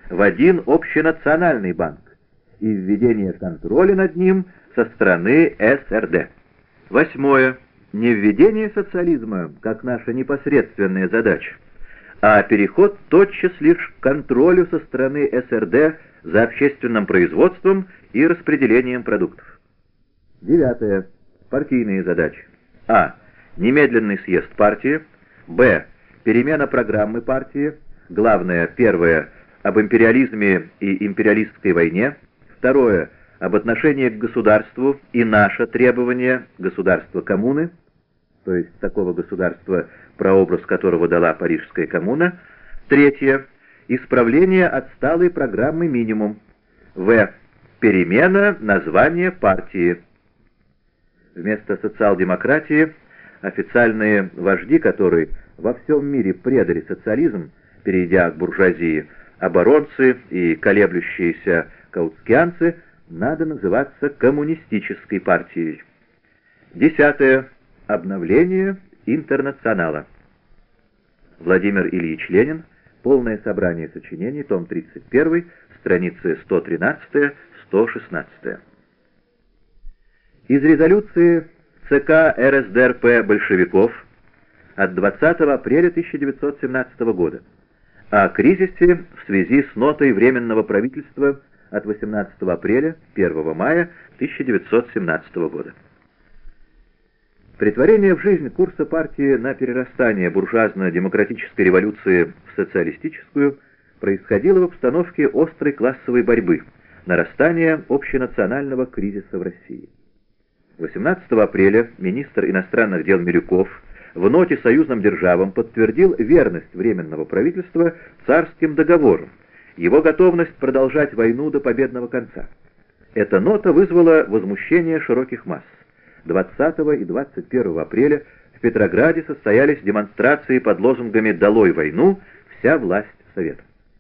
в один общенациональный банк и введение контроля над ним со стороны СРД. 8. Не введение социализма как наша непосредственная задача, а переход тотчас лишь к контролю со стороны СРД за общественным производством и распределением продуктов. 9. Партийные задачи. А. Немедленный съезд партии. Б. Перемена программы партии. Главное, первое, об империализме и империалистской войне. Второе, об отношении к государству и наше требование государства-коммуны, то есть такого государства, прообраз которого дала Парижская коммуна. Третье, исправление отсталой программы «Минимум». В. Перемена названия партии. Вместо социал-демократии официальные вожди, которые во всем мире предали социализм, перейдя к буржуазии, оборонцы и колеблющиеся каутскианцы, надо называться коммунистической партией. 10. Обновление интернационала. Владимир Ильич Ленин. Полное собрание сочинений, том 31, страницы 113-116. Из резолюции ЦК РСДРП большевиков от 20 апреля 1917 года о кризисе в связи с нотой Временного правительства от 18 апреля 1 мая 1917 года. Претворение в жизнь курса партии на перерастание буржуазно-демократической революции в социалистическую происходило в обстановке острой классовой борьбы, нарастания общенационального кризиса в России. 18 апреля министр иностранных дел Милюков в ноте союзным державам подтвердил верность Временного правительства царским договорам, его готовность продолжать войну до победного конца. Эта нота вызвала возмущение широких масс. 20 и 21 апреля в Петрограде состоялись демонстрации под лозунгами «Долой войну! Вся власть Совета».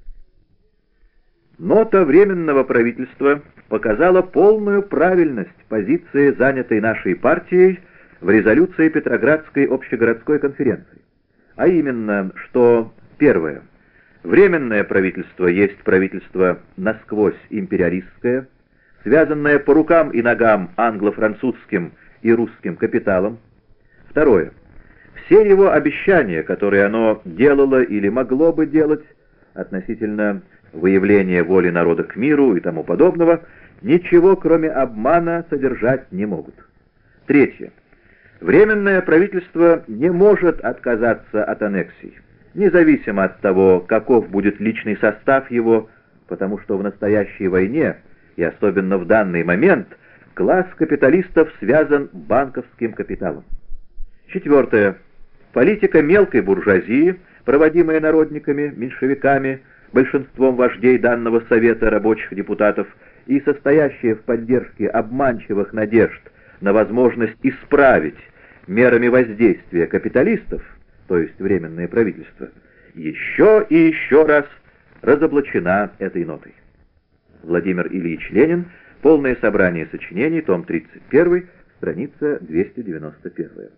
Нота Временного правительства показала полную правильность позиции, занятой нашей партией в резолюции Петроградской общегородской конференции, а именно, что первое, Временное правительство есть правительство насквозь империалистское, связанное по рукам и ногам англо-французским и русским капиталом. Второе, все его обещания, которые оно делало или могло бы делать относительно выявления воли народа к миру и тому подобного, ничего, кроме обмана, содержать не могут. Третье. Временное правительство не может отказаться от аннексий, независимо от того, каков будет личный состав его, потому что в настоящей войне, и особенно в данный момент, класс капиталистов связан банковским капиталом. Четвертое. Политика мелкой буржуазии, проводимая народниками, меньшевиками, большинством вождей данного Совета рабочих депутатов и состоящая в поддержке обманчивых надежд на возможность исправить мерами воздействия капиталистов, то есть Временное правительство, еще и еще раз разоблачена этой нотой. Владимир Ильич Ленин. Полное собрание сочинений, том 31, страница 291.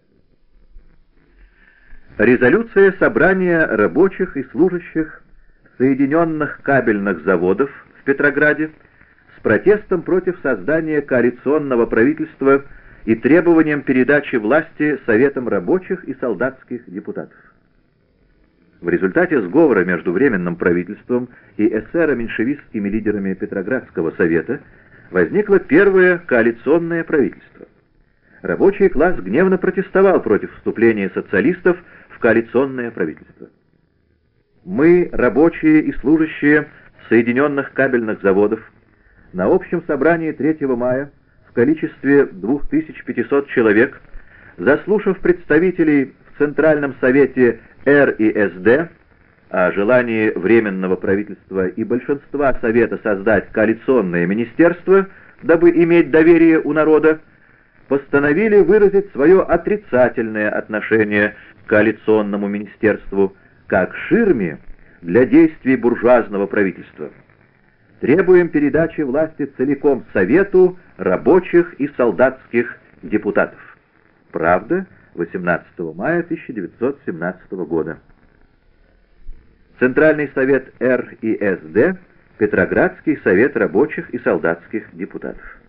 Резолюция собрания рабочих и служащих Соединенных кабельных заводов в Петрограде с протестом против создания коалиционного правительства и требованием передачи власти Советам рабочих и солдатских депутатов. В результате сговора между Временным правительством и эсеро-меньшевистскими лидерами Петроградского совета возникло первое коалиционное правительство. Рабочий класс гневно протестовал против вступления социалистов в коалиционное правительство. Мы, рабочие и служащие Соединенных кабельных заводов, на общем собрании 3 мая в количестве 2500 человек, заслушав представителей в Центральном совете РИСД о желании Временного правительства и большинства Совета создать коалиционное министерство, дабы иметь доверие у народа, постановили выразить свое отрицательное отношение к коалиционному министерству как ширме для действий буржуазного правительства. Требуем передачи власти целиком Совету рабочих и солдатских депутатов. Правда, 18 мая 1917 года. Центральный совет РИСД Петроградский совет рабочих и солдатских депутатов.